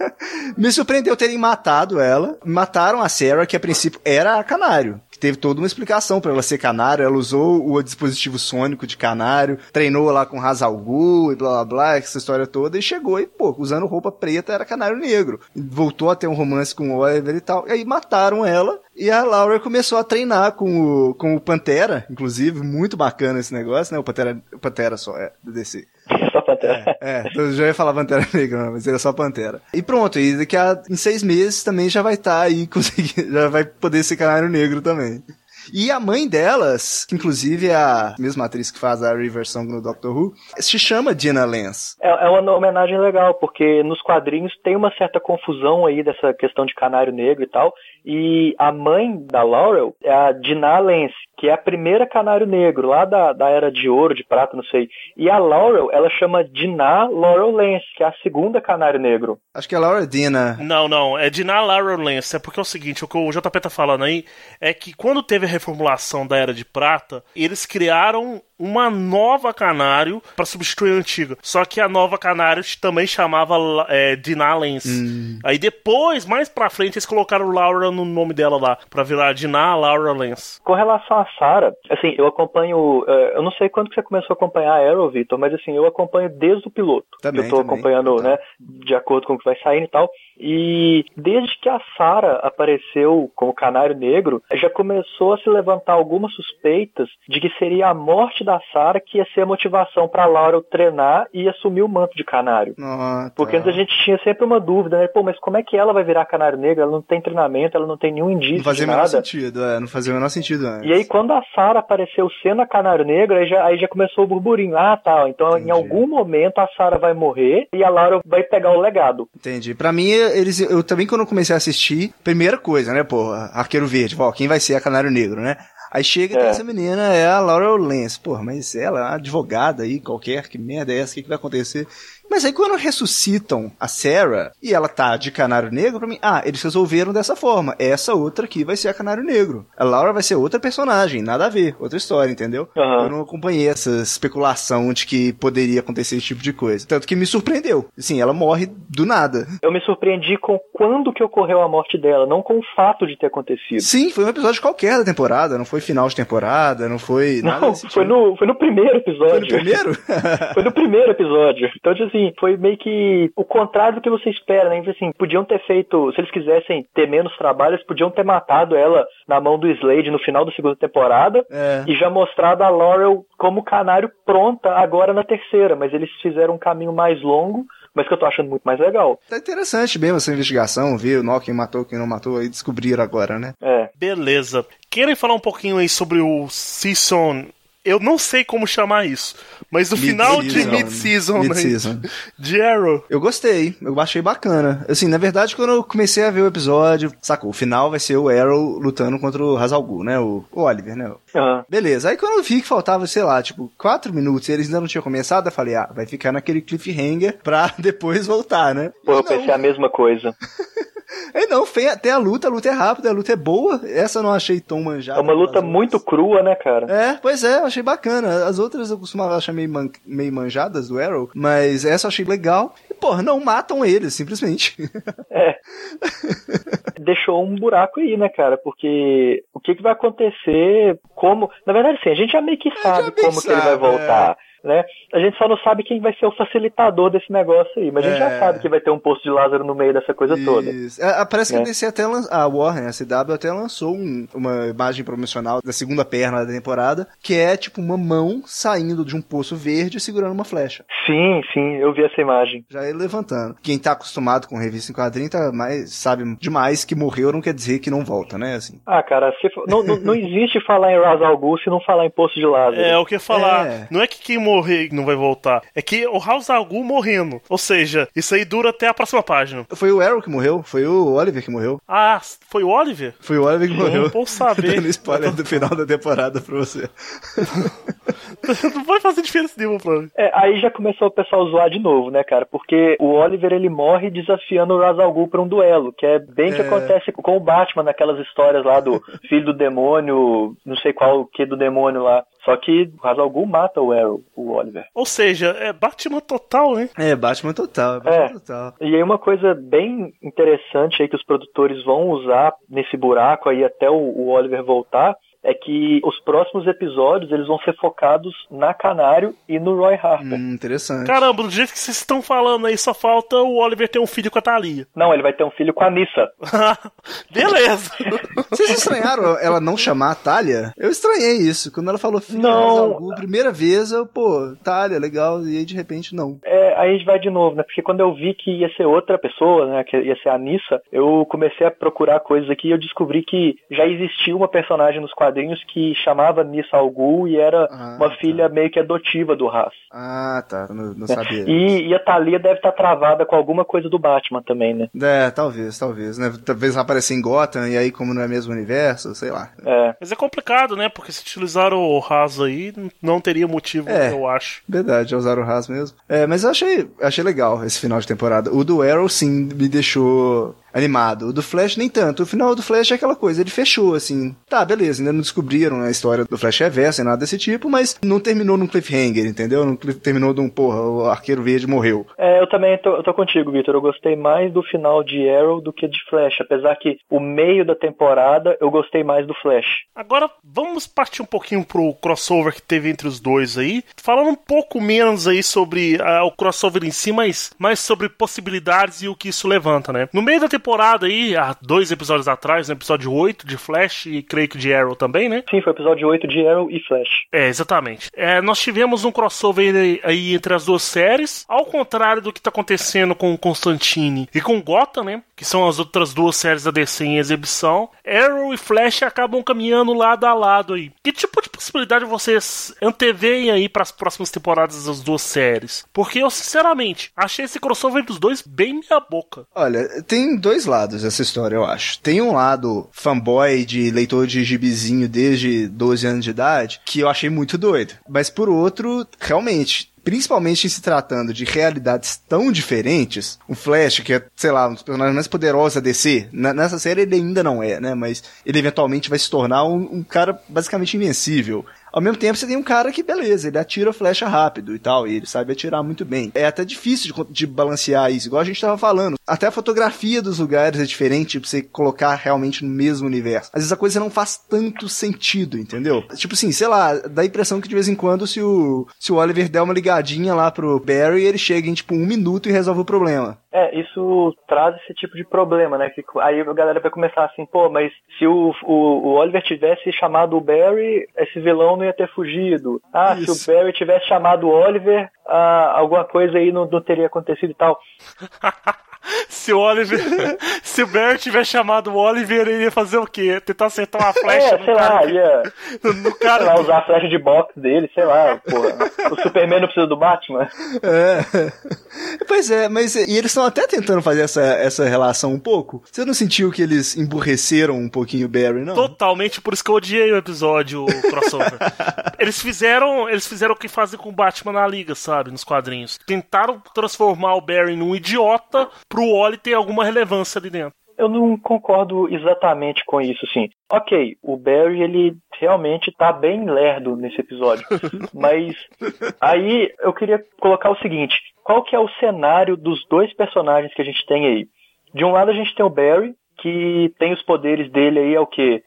Me surpreendeu terem matado ela. Mataram a Sarah, que a princípio era a canário. Teve toda uma explicação pra ela ser canário. Ela usou o dispositivo sônico de canário, treinou lá com Ra's al Ghul e blá blá blá, essa história toda, e chegou e, pô, usando roupa preta era canário negro. Voltou a ter um romance com o Oliver e tal. E aí mataram ela, e a Laura começou a treinar com o Pantera, inclusive, muito bacana esse negócio, né? O Pantera só, do DC. Só Pantera. Eu já ia falar Pantera Negra, mas era só Pantera. E pronto, e em 6 meses também já vai estar aí, já vai poder ser Canário Negro também. E a mãe delas, que inclusive é a mesma atriz que faz a River Song no Doctor Who, se chama Dinah Lance. É uma homenagem legal, porque nos quadrinhos tem uma certa confusão aí dessa questão de canário negro e tal, e a mãe da Laurel é a Dinah Lance, que é a primeira canário negro, lá da Era de Ouro, de Prata, não sei. E a Laurel, ela chama Dinah Laurel Lance, que é a segunda canário negro. Acho que a Laura é Dinah. Não, é Dinah Laura Lance. É porque é o seguinte, o que o JP tá falando aí é que quando teve a reformulação da Era de Prata, eles criaram uma nova canário pra substituir a antiga. Só que a nova canário também chamava Dinah Lance. Aí depois, mais pra frente, eles colocaram Laura no nome dela lá, pra virar Dinah Laura Lance. Com relação a Sarah, assim, eu acompanho, eu não sei quando que você começou a acompanhar a Arrow, Vitor, mas assim, eu acompanho desde o piloto. Também, eu tô acompanhando, tá, né, de acordo com o que vai saindo e tal. E desde que a Sarah apareceu como Canário Negro, já começou a se levantar algumas suspeitas de que seria a morte da Sarah que ia ser a motivação pra Laurel treinar e assumir o manto de Canário. Tá. Porque antes a gente tinha sempre uma dúvida, né? Pô, mas como é que ela vai virar Canário Negro? Ela não tem treinamento, ela não tem nenhum indício Não fazia de o menor nada. sentido, não fazia o menor sentido antes. E aí quando a Sarah apareceu sendo a Canário Negro, aí já começou o burburinho. Ah, tá, então Entendi. Em algum momento a Sarah vai morrer e a Laura vai pegar o legado. Entendi. Pra mim, eu também quando eu comecei a assistir, primeira coisa, né, pô, Arqueiro Verde, quem vai ser a Canário Negro, né? Aí chega e tem essa menina, é a Laura Lance. Pô, mas ela é uma advogada aí, qualquer, que merda é essa, o que vai acontecer? Mas aí quando ressuscitam a Sarah, e ela tá de Canário Negro, pra mim, eles resolveram dessa forma. Essa outra aqui vai ser a Canário Negro. A Laura vai ser outra personagem, nada a ver, outra história, entendeu? Uhum. Eu não acompanhei essa especulação de que poderia acontecer esse tipo de coisa. Tanto que me surpreendeu. Assim, ela morre do nada. Eu me surpreendi com quando que ocorreu a morte dela, não com o fato de ter acontecido. Sim, foi um episódio qualquer da temporada, não foi final de temporada, não foi nada desse tipo. Foi no primeiro episódio. Foi no primeiro? Foi no primeiro episódio. Então, assim, foi meio que o contrário do que você espera, né? Assim, podiam ter feito, se eles quisessem ter menos trabalho, eles podiam ter matado ela na mão do Slade no final da segunda temporada e já mostrado a Laurel como canário pronta agora na terceira, mas eles fizeram um caminho mais longo, mas que eu tô achando muito mais legal. Tá interessante mesmo essa investigação, ver quem matou, quem não matou, aí descobriram agora, né? Beleza. Querem falar um pouquinho aí sobre o Season... Eu não sei como chamar isso, mas no final de mid-season de Arrow. Eu gostei, eu achei bacana. Assim, na verdade, quando eu comecei a ver o episódio, sacou? O final vai ser o Arrow lutando contra o Ra's al Ghul, né? O Oliver, né? Uhum. Beleza, aí quando eu vi que faltava, sei lá, 4 minutos e eles ainda não tinham começado, eu falei, vai ficar naquele cliffhanger pra depois voltar, né? Pô, eu pensei a mesma coisa. Não, tem a luta é rápida, a luta é boa. Essa eu não achei tão manjada. É uma luta muito crua, né, cara? Pois é, eu achei bacana. As outras eu costumava achar meio manjadas do Arrow, mas essa eu achei legal. E, porra, não matam eles, simplesmente. Deixou um buraco aí, né, cara? Porque o que vai acontecer, como... Na verdade, sim, a gente já meio que sabe como que ele vai voltar. Né? A gente só não sabe quem vai ser o facilitador desse negócio aí, mas a gente já sabe que vai ter um poço de Lázaro no meio dessa coisa toda. Parece que a DC até a Warner, a CW até lançou uma imagem promocional da segunda perna da temporada, que é tipo uma mão saindo de um poço verde segurando uma flecha. Sim, eu vi essa imagem. Já ele levantando. Quem tá acostumado com revista em quadrinho sabe demais que morreu não quer dizer que não volta, né? Assim. Cara, não existe falar em Ra's al Ghul se não falar em Poço de Lázaro. O que falar. Não é que quem morrer não vai voltar. É que o Ra's al Ghul morrendo. Ou seja, isso aí dura até a próxima página. Foi o Arrow que morreu? Foi o Oliver que morreu? Foi o Oliver? Foi o Oliver que morreu. Não posso saber. Dando spoiler do final da temporada pra você. Não vai fazer diferença nenhuma pra mim. Aí já começou o pessoal zoar de novo, né, cara? Porque o Oliver, ele morre desafiando o Ra's al Ghul pra um duelo, que é bem que acontece com o Batman naquelas histórias lá do filho do demônio, não sei qual que do demônio lá. Só que o Ra's al Ghul mata o Arrow, o Oliver. Ou seja, é Batman total, né? Batman total. E aí uma coisa bem interessante aí que os produtores vão usar nesse buraco aí até o Oliver voltar, é que os próximos episódios eles vão ser focados na Canário e no Roy Harper. Interessante. Caramba, do jeito que vocês estão falando aí, só falta o Oliver ter um filho com a Thalia. Não, ele vai ter um filho com a Nissa. Beleza. Vocês estranharam ela não chamar a Thalia? Eu estranhei isso. Quando ela falou filho não. Primeira vez, Thalia, legal. E aí, de repente, não. Aí a gente vai de novo, né? Porque quando eu vi que ia ser outra pessoa, né? Que ia ser a Nissa, eu comecei a procurar coisas aqui e eu descobri que já existia uma personagem nos quadrinhos que chamava Nissa al Ghul e era uma filha meio que adotiva do Ra's. Tá. Não sabia. E a Thalia deve estar travada com alguma coisa do Batman também, né? Talvez, né? Talvez ela apareça em Gotham e aí, como não é o mesmo universo, sei lá. Mas é complicado, né? Porque se utilizaram o Ra's aí, não teria motivo, eu acho. Verdade, já usaram o Ra's mesmo. Mas eu achei legal esse final de temporada. O do Arrow, sim, me deixou animado. O do Flash, nem tanto. O final do Flash é aquela coisa, ele fechou, assim. Tá, beleza, ainda não descobriram a história do Flash Reverso, nem nada desse tipo, mas não terminou num cliffhanger, entendeu? Não terminou de o Arqueiro Verde morreu. Eu também tô contigo, Victor. Eu gostei mais do final de Arrow do que de Flash, apesar que o meio da temporada eu gostei mais do Flash. Agora, vamos partir um pouquinho pro crossover que teve entre os dois aí, falando um pouco menos aí sobre o crossover em si, mas mais sobre possibilidades e o que isso levanta, né? No meio da temporada aí, há 2 episódios atrás, no episódio 8 de Flash e creio que de Arrow também, né? Sim, foi o episódio 8 de Arrow e Flash. Exatamente. Nós tivemos um crossover aí entre as duas séries, ao contrário do que tá acontecendo com Constantine e com Gotham, né? Que são as outras duas séries da DC em exibição. Arrow e Flash acabam caminhando lado a lado aí. Que tipo de possibilidade vocês anteveem aí para as próximas temporadas das duas séries? Porque eu, sinceramente, achei esse crossover dos dois bem meia boca. Olha, tem 2 lados essa história, eu acho. Tem um lado fanboy de leitor de gibizinho desde 12 anos de idade, que eu achei muito doido. Mas por outro, realmente, principalmente em se tratando de realidades tão diferentes, o Flash, que é, sei lá, um dos personagens mais poderosos da DC, nessa série ele ainda não é, né? Mas ele eventualmente vai se tornar um cara basicamente invencível. Ao mesmo tempo, você tem um cara que, beleza, ele atira flecha rápido e tal, e ele sabe atirar muito bem. É até difícil de balancear isso, igual a gente tava falando. Até a fotografia dos lugares é diferente pra você colocar realmente no mesmo universo. Às vezes a coisa não faz tanto sentido, entendeu? Tipo assim, sei lá, dá a impressão que de vez em quando, se o Oliver der uma ligadinha lá pro Barry, ele chega em, tipo, 1 minuto e resolve o problema. Isso traz esse tipo de problema, né? Que aí a galera vai começar assim, mas se o Oliver tivesse chamado o Barry, esse vilão não ia ter fugido. Se o Barry tivesse chamado o Oliver, alguma coisa aí não teria acontecido e tal. Se o Barry tivesse chamado o Oliver, ele ia fazer o quê? Tentar acertar uma flecha no cara. Sei lá, usar a flecha de boxe dele, sei lá, porra. O Superman não precisa do Batman. Pois é, mas e eles estão até tentando fazer essa relação um pouco. Você não sentiu que eles emburreceram um pouquinho o Barry, não? Totalmente, por isso que eu odiei o episódio, o crossover. Eles fizeram o que fazem com o Batman na Liga, sabe, nos quadrinhos. Tentaram transformar o Barry num idiota pro Wally ter alguma relevância ali dentro. Eu não concordo exatamente com isso, assim. Ok, o Barry, ele realmente tá bem lerdo nesse episódio. Mas aí eu queria colocar o seguinte, qual que é o cenário dos dois personagens que a gente tem aí? De um lado a gente tem o Barry, que tem os poderes dele aí, é o quê?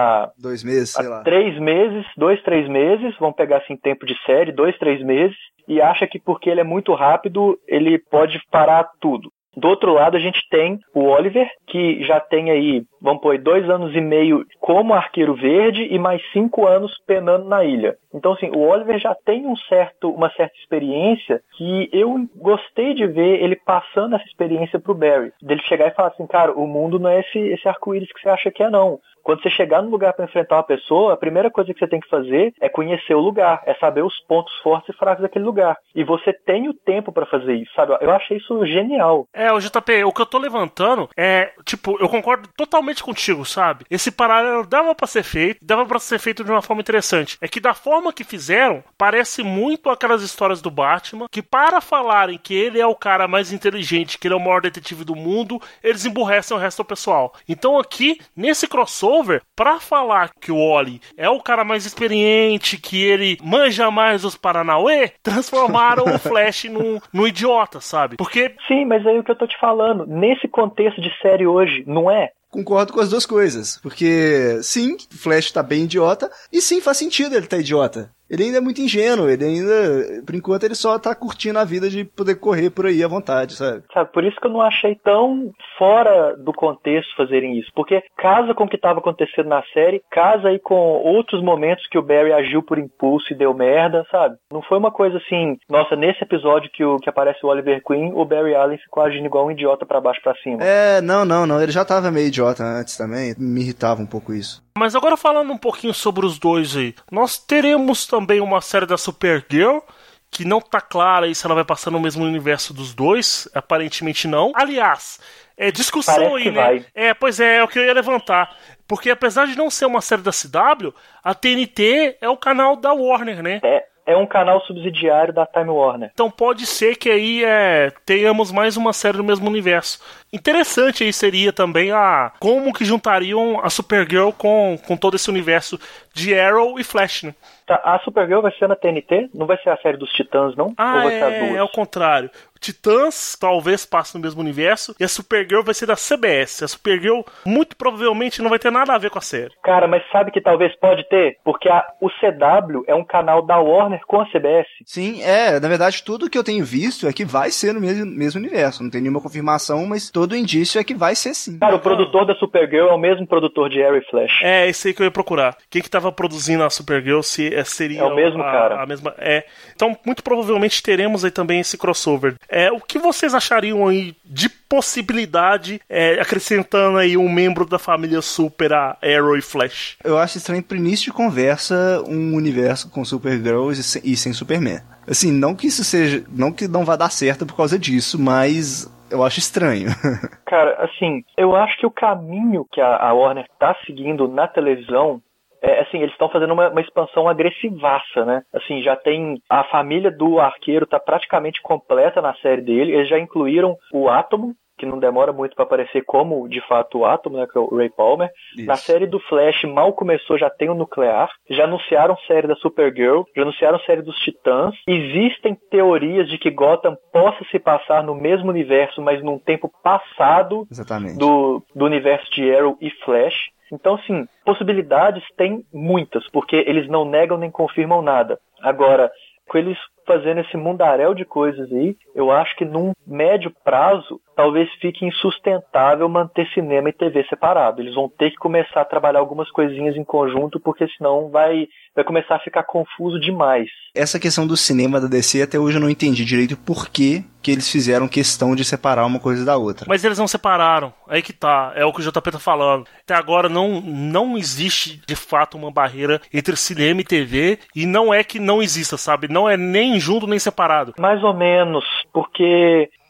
2 meses, sei lá. 3 meses, 2, 3 meses, vamos pegar assim tempo de série, 2, 3 meses, e acha que porque ele é muito rápido, ele pode parar tudo. Do outro lado, a gente tem o Oliver, que já tem aí, vamos pôr, 2 anos e meio como arqueiro verde e mais 5 anos penando na ilha. Então, assim, o Oliver já tem uma certa experiência que eu gostei de ver ele passando essa experiência pro Barry. Dele chegar e falar assim, cara, o mundo não é esse arco-íris que você acha que é, não. Quando você chegar no lugar para enfrentar uma pessoa, a primeira coisa que você tem que fazer é conhecer o lugar, é saber os pontos fortes e fracos daquele lugar. E você tem o tempo para fazer isso, sabe? Eu achei isso genial. O JP, o que eu tô levantando é, tipo, eu concordo totalmente contigo, sabe? Esse paralelo dava pra ser feito de uma forma interessante. É que da forma que fizeram, parece muito aquelas histórias do Batman, que para falarem que ele é o cara mais inteligente, que ele é o maior detetive do mundo, eles emburrecem o resto do pessoal. Então aqui, nesse crossover, pra falar que o Wally é o cara mais experiente, que ele manja mais os Paranauê, transformaram o Flash num idiota, sabe? Porque... Sim, mas aí o que eu tô te falando, nesse contexto de série hoje, não é? Concordo com as duas coisas, porque sim, o Flash tá bem idiota, e sim, faz sentido ele tá idiota. Ele ainda é muito ingênuo, ele ainda, por enquanto, ele só tá curtindo a vida de poder correr por aí à vontade, sabe? Por isso que eu não achei tão fora do contexto fazerem isso, porque casa com o que estava acontecendo na série, casa aí com outros momentos que o Barry agiu por impulso e deu merda, sabe? Não foi uma coisa assim, nossa, nesse episódio que aparece o Oliver Queen, o Barry Allen ficou agindo igual um idiota pra baixo pra cima. Não, ele já tava meio idiota antes também, me irritava um pouco isso. Mas agora falando um pouquinho sobre os dois aí, nós teremos também uma série da Supergirl, que não tá clara aí se ela vai passar no mesmo universo dos dois, aparentemente não. Aliás, discussão parece aí, que né? Vai. Pois é o que eu ia levantar. Porque apesar de não ser uma série da CW, a TNT é o canal da Warner, né? É um canal subsidiário da Time Warner. Então pode ser que aí tenhamos mais uma série do mesmo universo. Interessante aí seria também como que juntariam a Supergirl com todo esse universo de Arrow e Flash, né? Tá, a Supergirl vai ser na TNT? Não vai ser a série dos Titãs, não? Ou vai ser as duas? É o contrário. Titãs talvez passe no mesmo universo e a Supergirl vai ser da CBS. A Supergirl muito provavelmente não vai ter nada a ver com a série. Cara, mas sabe que talvez pode ter? Porque o CW é um canal da Warner com a CBS. Sim, na verdade tudo que eu tenho visto é que vai ser no mesmo universo. Não tem nenhuma confirmação, mas todo indício é que vai ser sim. Cara, o produtor da Supergirl é o mesmo produtor de Arrow e Flash. Esse aí que eu ia procurar. Quem que tava produzindo a Supergirl seria o mesmo cara. A mesma. Então, muito provavelmente teremos aí também esse crossover. O que vocês achariam aí de possibilidade, acrescentando aí um membro da família Super a Arrow e Flash? Eu acho estranho pro início de conversa um universo com Supergirl e sem Superman. Assim, não que isso seja, não que não vá dar certo por causa disso, mas eu acho estranho. Cara, assim, eu acho que o caminho que a Warner tá seguindo na televisão assim, eles estão fazendo uma expansão agressivaça, né? Assim, já tem a família do arqueiro tá praticamente completa na série dele. Eles já incluíram o Átomo, que não demora muito para aparecer como, de fato, o Átomo, né? Que é o Ray Palmer. Isso. Na série do Flash, mal começou, já tem o Nuclear. Já anunciaram série da Supergirl. Já anunciaram série dos Titãs. Existem teorias de que Gotham possa se passar no mesmo universo, mas num tempo passado. Exatamente. Do universo de Arrow e Flash. Então, assim, possibilidades tem muitas, porque eles não negam nem confirmam nada. Agora, com eles fazendo esse mundaréu de coisas aí, eu acho que num médio prazo, talvez fique insustentável manter cinema e TV separado. Eles vão ter que começar a trabalhar algumas coisinhas em conjunto, porque senão vai começar a ficar confuso demais. Essa questão do cinema da DC, até hoje eu não entendi direito por que eles fizeram questão de separar uma coisa da outra. Mas eles não separaram. Aí que tá. É o que o JP tá falando. Até agora não existe, de fato, uma barreira entre cinema e TV, e não é que não exista, sabe? Não é nem junto nem separado. Mais ou menos, porque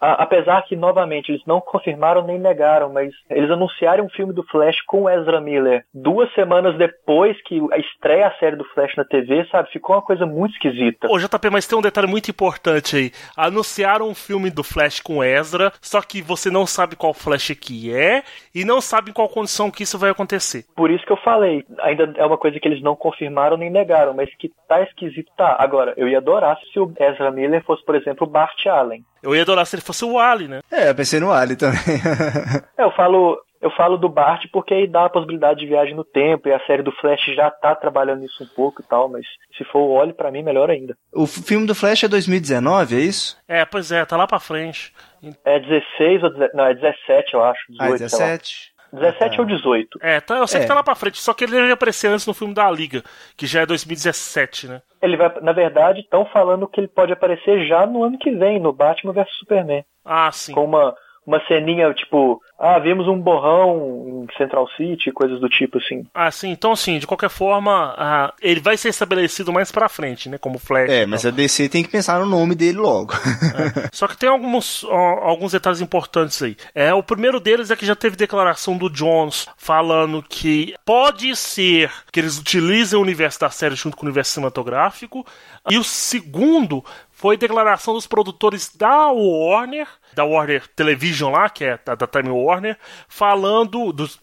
apesar que, novamente, eles não confirmaram nem negaram, mas eles anunciaram um filme do Flash com o Ezra Miller 2 semanas depois que estreia a série do Flash na TV, sabe? Ficou uma coisa muito esquisita. Ô, JP, mas tem um detalhe muito importante aí. Anunciaram um filme do Flash com Ezra, só que você não sabe qual Flash que é e não sabe em qual condição que isso vai acontecer. Por isso que eu falei, ainda é uma coisa que eles não confirmaram nem negaram, mas que tá esquisito, tá. Agora, eu ia adorar se o Ezra Miller fosse, por exemplo, o Bart Allen. Eu ia adorar se ele fosse o Wally, né? Eu pensei no Wally também. Eu falo do Bart porque aí dá a possibilidade de viagem no tempo e a série do Flash já tá trabalhando nisso um pouco e tal, mas se for o Wally, pra mim, melhor ainda. O filme do Flash é 2019, é isso? Pois é, tá lá pra frente. É 16 ou 17, não, é 17, eu acho. 18, 17? 17 ou 18. Tá, eu sei que tá lá pra frente, só que ele ia aparecer antes no filme da Liga, que já é 2017, né? Ele vai, na verdade, estão falando que ele pode aparecer já no ano que vem, no Batman vs Superman. Ah, sim. Com uma ceninha, tipo, vimos um borrão em Central City, coisas do tipo, assim. Ah, sim. Então, assim, de qualquer forma, ele vai ser estabelecido mais pra frente, né? Como Flash. Mas a DC tem que pensar no nome dele logo. Só que tem alguns detalhes importantes aí. O primeiro deles é que já teve declaração do Jones falando que pode ser que eles utilizem o universo da série junto com o universo cinematográfico. E o segundo foi declaração dos produtores da Warner Television lá, que é da Time Warner, falando, dos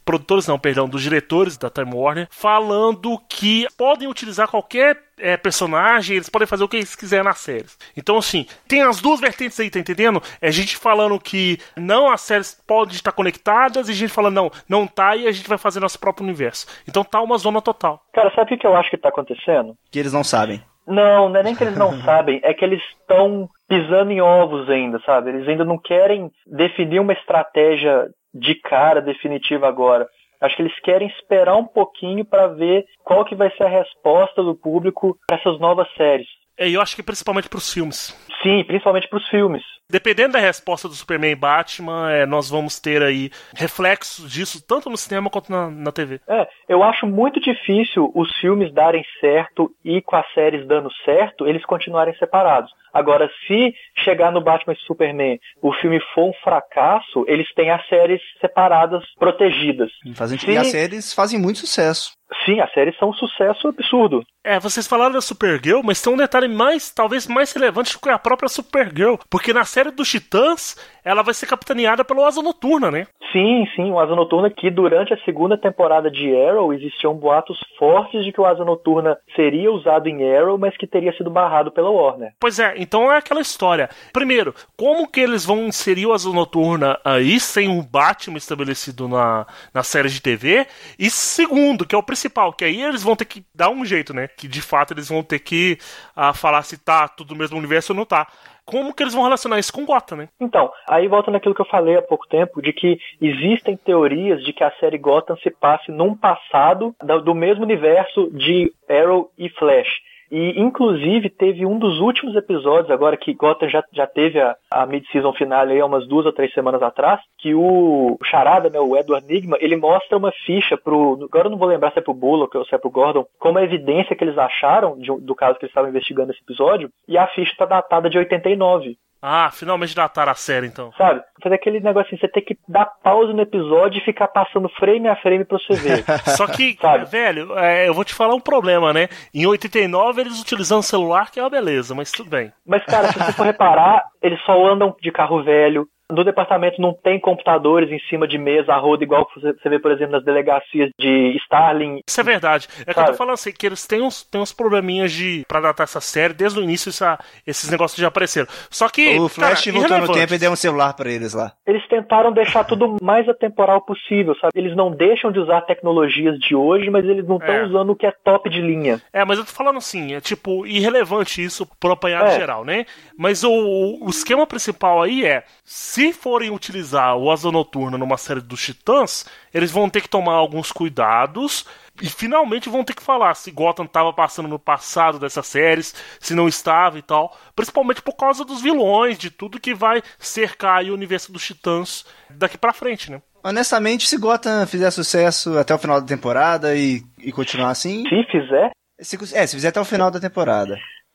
diretores da Time Warner, falando que podem utilizar qualquer personagem, eles podem fazer o que eles quiserem nas séries. Então, assim, tem as duas vertentes aí, tá entendendo? É gente falando que não, as séries podem estar conectadas, e gente falando não tá, e a gente vai fazer nosso próprio universo. Então tá uma zona total. Cara, sabe o que eu acho que tá acontecendo? Que eles não sabem. Não é nem que eles não sabem, é que eles estão pisando em ovos ainda, sabe? Eles ainda não querem definir uma estratégia de cara definitiva agora. Acho que eles querem esperar um pouquinho para ver qual que vai ser a resposta do público para essas novas séries. Eu acho que principalmente pros filmes. Sim, principalmente pros filmes. Dependendo da resposta do Superman e Batman, nós vamos ter aí reflexos disso, tanto no cinema quanto na TV. Eu acho muito difícil os filmes darem certo e com as séries dando certo, eles continuarem separados. Agora, se chegar no Batman e Superman, o filme for um fracasso, eles têm as séries separadas, protegidas. E as séries fazem muito sucesso. Sim, as séries são um sucesso absurdo. Vocês falaram da Supergirl, mas tem um detalhe talvez mais relevante do que a própria Supergirl, porque na série dos Titãs, ela vai ser capitaneada pelo Asa Noturna, né? Sim, o Asa Noturna, que durante a segunda temporada de Arrow, existiam boatos fortes de que o Asa Noturna seria usado em Arrow, mas que teria sido barrado pela Warner. Pois é, então é aquela história. Primeiro, como que eles vão inserir o Asa Noturna aí, sem um Batman estabelecido na série de TV? E segundo, que é o principal, que aí eles vão ter que dar um jeito, né? Que de fato eles vão ter que falar se tá tudo no mesmo universo ou não tá. Como que eles vão relacionar isso com Gotham, né? Então, aí volta naquilo que eu falei há pouco tempo, de que existem teorias de que a série Gotham se passe num passado do mesmo universo de Arrow e Flash. E, inclusive, teve um dos últimos episódios, agora que Gotham já teve a mid-season finale aí, há umas 2 ou 3 semanas atrás, que o Charada, né, o Edward Nygma, ele mostra uma ficha agora eu não vou lembrar se é pro Bullock ou se é pro Gordon, como a evidência que eles acharam do caso que eles estavam investigando nesse episódio, e a ficha está datada de 89. Finalmente dataram a série, então. Sabe? Fazer aquele negócio assim, você tem que dar pausa no episódio e ficar passando frame a frame pra você ver. Só que, velho, eu vou te falar um problema, né? Em 89 eles utilizando celular, que é uma beleza, mas tudo bem. Mas, cara, se você for reparar, eles só andam de carro velho. No departamento não tem computadores em cima de mesa a roda, igual você vê, por exemplo, nas delegacias de Starling. Isso é verdade. Que eu tô falando assim, que eles têm uns probleminhas pra datar essa série. Desde o início esses negócios já apareceram. Só que, o Flash voltou no tempo e deu um celular pra eles lá. Eles tentaram deixar tudo o mais atemporal possível, sabe? Eles não deixam de usar tecnologias de hoje, mas eles não estão usando o que é top de linha. Mas eu tô falando assim, é tipo irrelevante isso pro apanhado geral, né? Mas o esquema principal aí se forem utilizar o Asa Noturna numa série dos Titãs, eles vão ter que tomar alguns cuidados e finalmente vão ter que falar se Gotham estava passando no passado dessas séries, se não estava e tal, principalmente por causa dos vilões, de tudo que vai cercar aí o universo dos Titãs daqui pra frente, né? Honestamente, se Gotham fizer sucesso até o final da temporada e continuar assim... Se fizer? Se fizer até o final da temporada.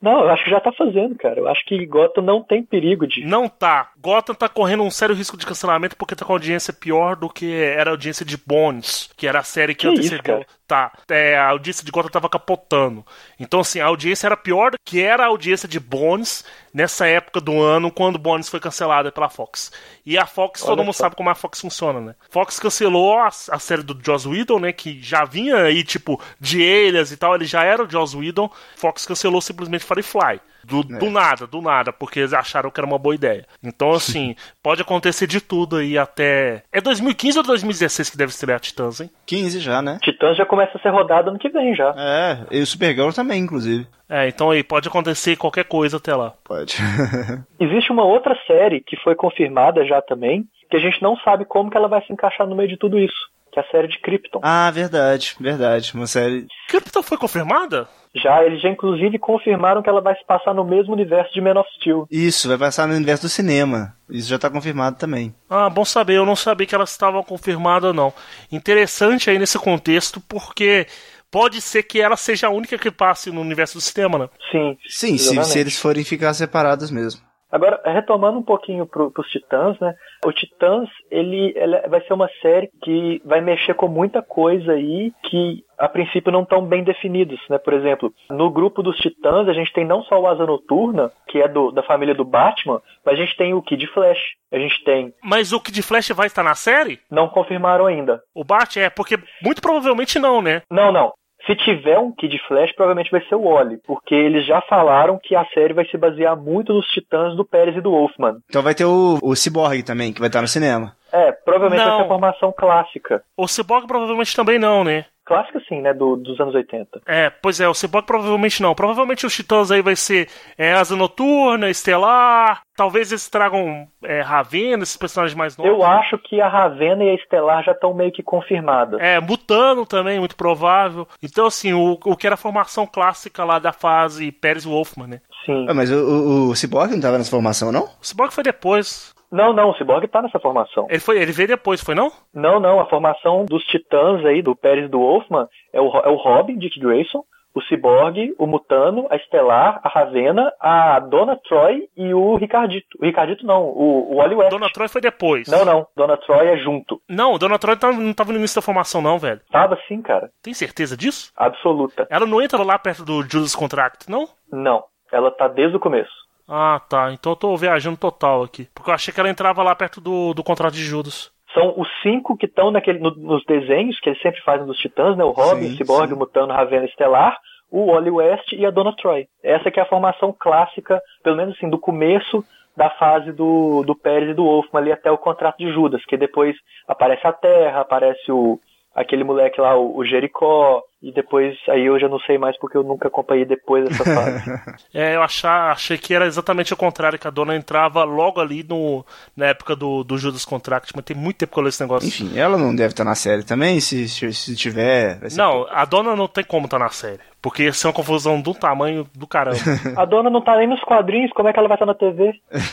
Não, eu acho que já tá fazendo, cara. Eu acho que Gotham não tem perigo de... Não tá. Gotham tá correndo um sério risco de cancelamento porque tá com audiência pior do que era a audiência de Bones, que era a série que antecedeu. Isso, tá. A audiência de Gotham tava capotando. Então, assim, a audiência era pior do que era a audiência de Bones nessa época do ano, quando Bones foi cancelada pela Fox. E a Fox, todo mundo sabe como a Fox funciona, né? Fox cancelou a série do Joss Whedon, né? Que já vinha aí, tipo, de Elias e tal, ele já era o Joss Whedon. Fox cancelou simplesmente Firefly. Do nada, porque eles acharam que era uma boa ideia. Então, assim, pode acontecer de tudo aí até... É 2015 ou 2016 que deve estrear Titãs, hein? 15 já, né? Titãs já começa a ser rodado ano que vem, já. E o Supergirl também, inclusive. Então aí, pode acontecer qualquer coisa até lá. Pode. Existe uma outra série que foi confirmada já também, que a gente não sabe como que ela vai se encaixar no meio de tudo isso, que é a série de Krypton. Ah, verdade. Uma série... Krypton foi confirmada? Eles já inclusive confirmaram que ela vai se passar no mesmo universo de Man of Steel. Isso, vai passar no universo do cinema. Isso já tá confirmado também. Ah, bom saber. Eu não sabia que elas estavam confirmadas, não. Interessante aí nesse contexto, porque pode ser que ela seja a única que passe no universo do cinema, né? Sim, se eles forem ficar separados mesmo. Agora, retomando um pouquinho pros Titãs, né? O Titãs, ele vai ser uma série que vai mexer com muita coisa aí que, a princípio, não estão bem definidos, né? Por exemplo, no grupo dos Titãs, a gente tem não só o Asa Noturna, que é da família do Batman, mas a gente tem o Kid Flash. A gente tem... Mas o Kid Flash vai estar na série? Não confirmaram ainda. O Batman porque muito provavelmente não, né? Não. Se tiver um Kid Flash, provavelmente vai ser o Wally, porque eles já falaram que a série vai se basear muito nos Titãs do Pérez e do Wolfman. Então vai ter o Cyborg também, que vai estar no cinema. Provavelmente vai ser a formação clássica. O Cyborg provavelmente também não, né? Clássica sim, né, dos anos 80. Pois é, o Cyborg provavelmente não. Provavelmente os Titãs aí vai ser Asa Noturna, Estelar. Talvez eles tragam Ravena, esses personagens mais novos. Eu acho que a Ravena e a Estelar já estão meio que confirmadas. Mutano também, muito provável. Então, assim, o que era a formação clássica lá da fase Pérez e Wolfman, né? Sim. Mas o Cyborg não estava nessa formação, não? O Cyborg foi depois. Não, o Cyborg tá nessa formação. Ele veio depois, foi não? Não, a formação dos Titãs aí, do Pérez e do Wolfman, é o Robin, Dick Grayson, o Cyborg, o Mutano, a Estelar, a Ravena, a Donna Troy e o Ricardito. O Ricardito não, o Wally West. Donna Troy foi depois. Não, Donna Troy é junto. Não, Donna Troy não tava no início da formação não, velho. Tava sim, cara. Tem certeza disso? Absoluta. Ela não entra lá perto do Judas Contract, não? Não, ela tá desde o começo. Ah, tá. Então eu tô viajando total aqui. Porque eu achei que ela entrava lá perto do contrato de Judas. São os 5 que estão nos desenhos que eles sempre fazem dos Titãs, né? O Robin, o Cyborg, o Mutano, a Ravena, Estelar, o Wally West e a Donna Troy. Essa que é a formação clássica, pelo menos assim, do começo da fase do Pérez e do Wolfman ali até o contrato de Judas, que depois aparece a Terra, aparece aquele moleque lá, o Jericó, e depois, aí eu já não sei mais porque eu nunca acompanhei depois dessa fase. Eu achei que era exatamente o contrário, que a Donna entrava logo ali na época do Judas Contract, mas tem muito tempo que eu li esse negócio. Enfim, ela não deve estar na série também, se tiver... Vai ser não, a Donna não tem como estar na série, porque ia ser uma confusão do tamanho do caramba. A Donna não tá nem nos quadrinhos, como é que ela vai estar na TV?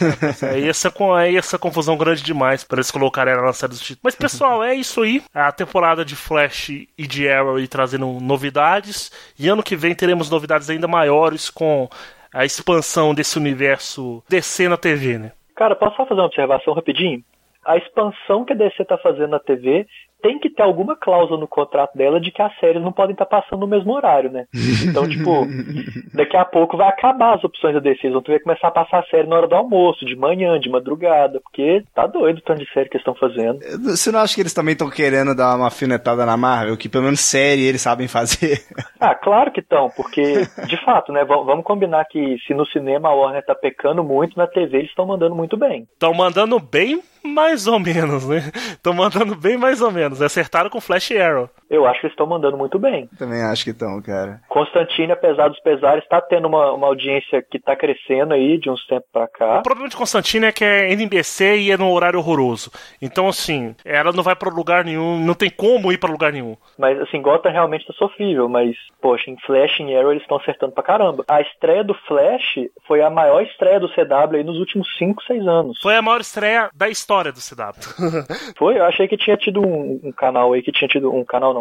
Ia ser confusão grande demais para eles colocarem ela na série dos títulos. Mas pessoal, é isso aí, a temporada de Flash e de Arrow e trazendo novidades, e ano que vem teremos novidades ainda maiores com a expansão desse universo DC na TV, né? Cara, posso só fazer uma observação rapidinho? A expansão que a DC tá fazendo na TV tem que ter alguma cláusula no contrato dela de que as séries não podem estar passando no mesmo horário, né? Então, tipo, daqui a pouco vai acabar as opções da DC. Eles vão ter que começar a passar a série na hora do almoço, de manhã, de madrugada, porque tá doido o tanto de série que eles estão fazendo. Você não acha que eles também estão querendo dar uma alfinetada na Marvel? Que pelo menos série eles sabem fazer? Ah, claro que estão, porque, de fato, né, vamos combinar que se no cinema a Warner tá pecando muito, na TV eles estão mandando muito bem. Estão mandando bem mais ou menos, né? Estão mandando bem mais ou menos. Acertaram com Flash e Arrow. Eu acho que eles estão mandando muito bem. Também acho que estão, cara. Constantine, apesar dos pesares, tá tendo uma audiência que tá crescendo aí de uns tempos pra cá. O problema de Constantine é que é NBC e é num horário horroroso. Então, assim, ela não vai pra lugar nenhum, não tem como ir pra lugar nenhum. Mas, assim, Gotham realmente tá sofrível, mas, poxa, em Flash e em Arrow eles estão acertando pra caramba. A estreia do Flash foi a maior estreia do CW aí nos últimos 5, 6 anos. Foi a maior estreia da história do CW. Foi? Eu achei que tinha tido um canal aí, que tinha tido um canal não,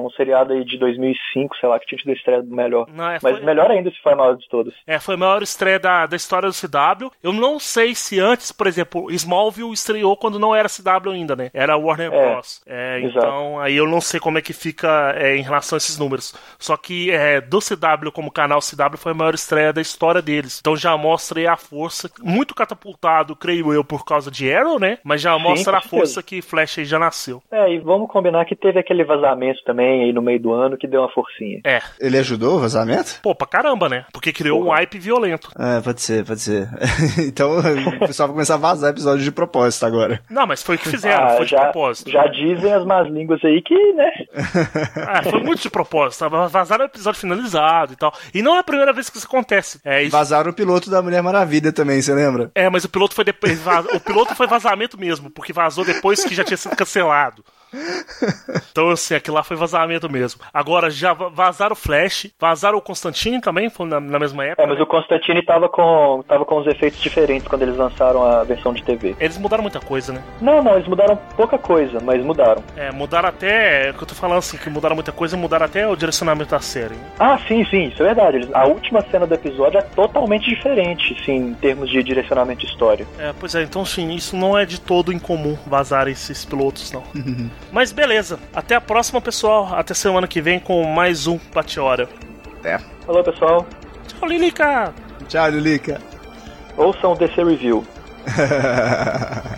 um seriado aí de 2005, sei lá, que tinha tido a estreia melhor. Não, Mas melhor ainda se foi a maior de todos. Foi a maior estreia da história do CW. Eu não sei se antes, por exemplo, Smallville estreou quando não era CW ainda, né? Era Warner Bros. Então, aí eu não sei como é que fica em relação a esses números. Só que do CW como canal CW foi a maior estreia da história deles. Então já mostra aí a força, muito catapultado, creio eu, por causa de Arrow, né? Mas já mostra a força que Flash aí já nasceu. E vamos combinar que teve aquele vazamento também aí no meio do ano que deu uma forcinha. Ele ajudou o vazamento? Pô, pra caramba, né? Porque criou um hype violento. Pode ser. Então o pessoal vai começar a vazar episódios de propósito agora. Não, mas foi o que fizeram, foi de propósito. Já dizem as más línguas aí que, né? Foi muito de propósito. Vazaram o episódio finalizado e tal. E não é a primeira vez que isso acontece. Vazaram o piloto da Mulher Maravilha também, você lembra? Mas o piloto foi depois. O piloto foi vazamento mesmo, porque vazou depois que já tinha sido cancelado. Então, assim, aquilo lá foi vazamento mesmo. Agora, já vazaram o Flash, vazaram o Constantine também, foi na mesma época. Mas o Constantine tava com os efeitos diferentes quando eles lançaram a versão de TV. Eles mudaram muita coisa, né? Não, eles mudaram pouca coisa, mas mudaram. Mudaram até, que eu tô falando assim, que mudaram muita coisa, mudaram até o direcionamento da série. Sim, isso é verdade. A última cena do episódio é totalmente diferente, sim, em termos de direcionamento de história. Pois é, então sim, isso não é de todo incomum vazar esses pilotos, não. Mas beleza, até a próxima, pessoal. Até semana que vem com mais um Bate-Hora. Falou, pessoal. Tchau, Lilica. Tchau, Lilica. Ouçam o DC Review.